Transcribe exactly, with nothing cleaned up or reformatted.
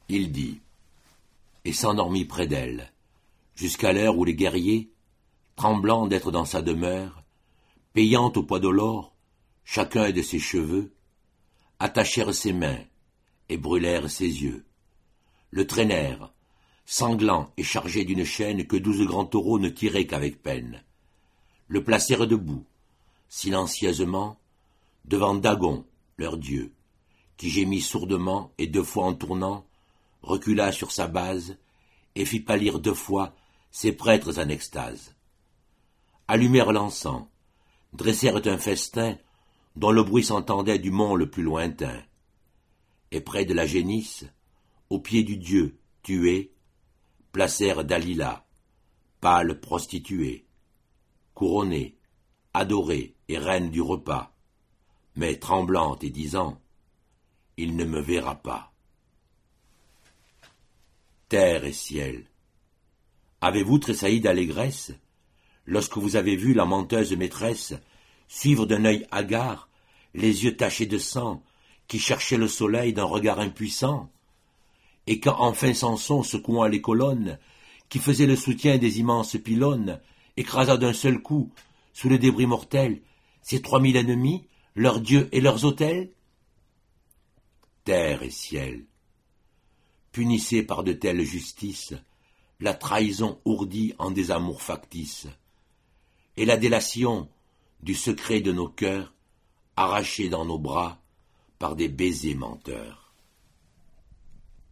Il dit, et s'endormit près d'elle, jusqu'à l'heure où les guerriers, tremblants d'être dans sa demeure, payant au poids de l'or chacun de ses cheveux, attachèrent ses mains et brûlèrent ses yeux, le traînèrent, sanglant et chargé d'une chaîne que douze grands taureaux ne tiraient qu'avec peine, le placèrent debout, silencieusement, devant Dagon, leur dieu, qui gémit sourdement et deux fois en tournant, recula sur sa base et fit pâlir deux fois ses prêtres en extase. Allumèrent l'encens, dressèrent un festin dont le bruit s'entendait du mont le plus lointain. Et près de la génisse, au pied du dieu tué, placèrent Dalila, pâle prostituée, couronnée, adorée et reine du repas, mais tremblante et disant « Il ne me verra pas ». Terre et ciel, avez-vous tressailli d'allégresse lorsque vous avez vu la menteuse maîtresse suivre d'un œil hagard les yeux tachés de sang qui cherchaient le soleil d'un regard impuissant, et quand enfin Samson, secouant les colonnes qui faisaient le soutien des immenses pylônes, écrasa d'un seul coup, sous le débris mortel, ces trois mille ennemis, leurs dieux et leurs autels? Terre et ciel, punissez par de telles justices la trahison ourdie en des amours factices, et la délation du secret de nos cœurs, arraché dans nos bras par des baisers menteurs.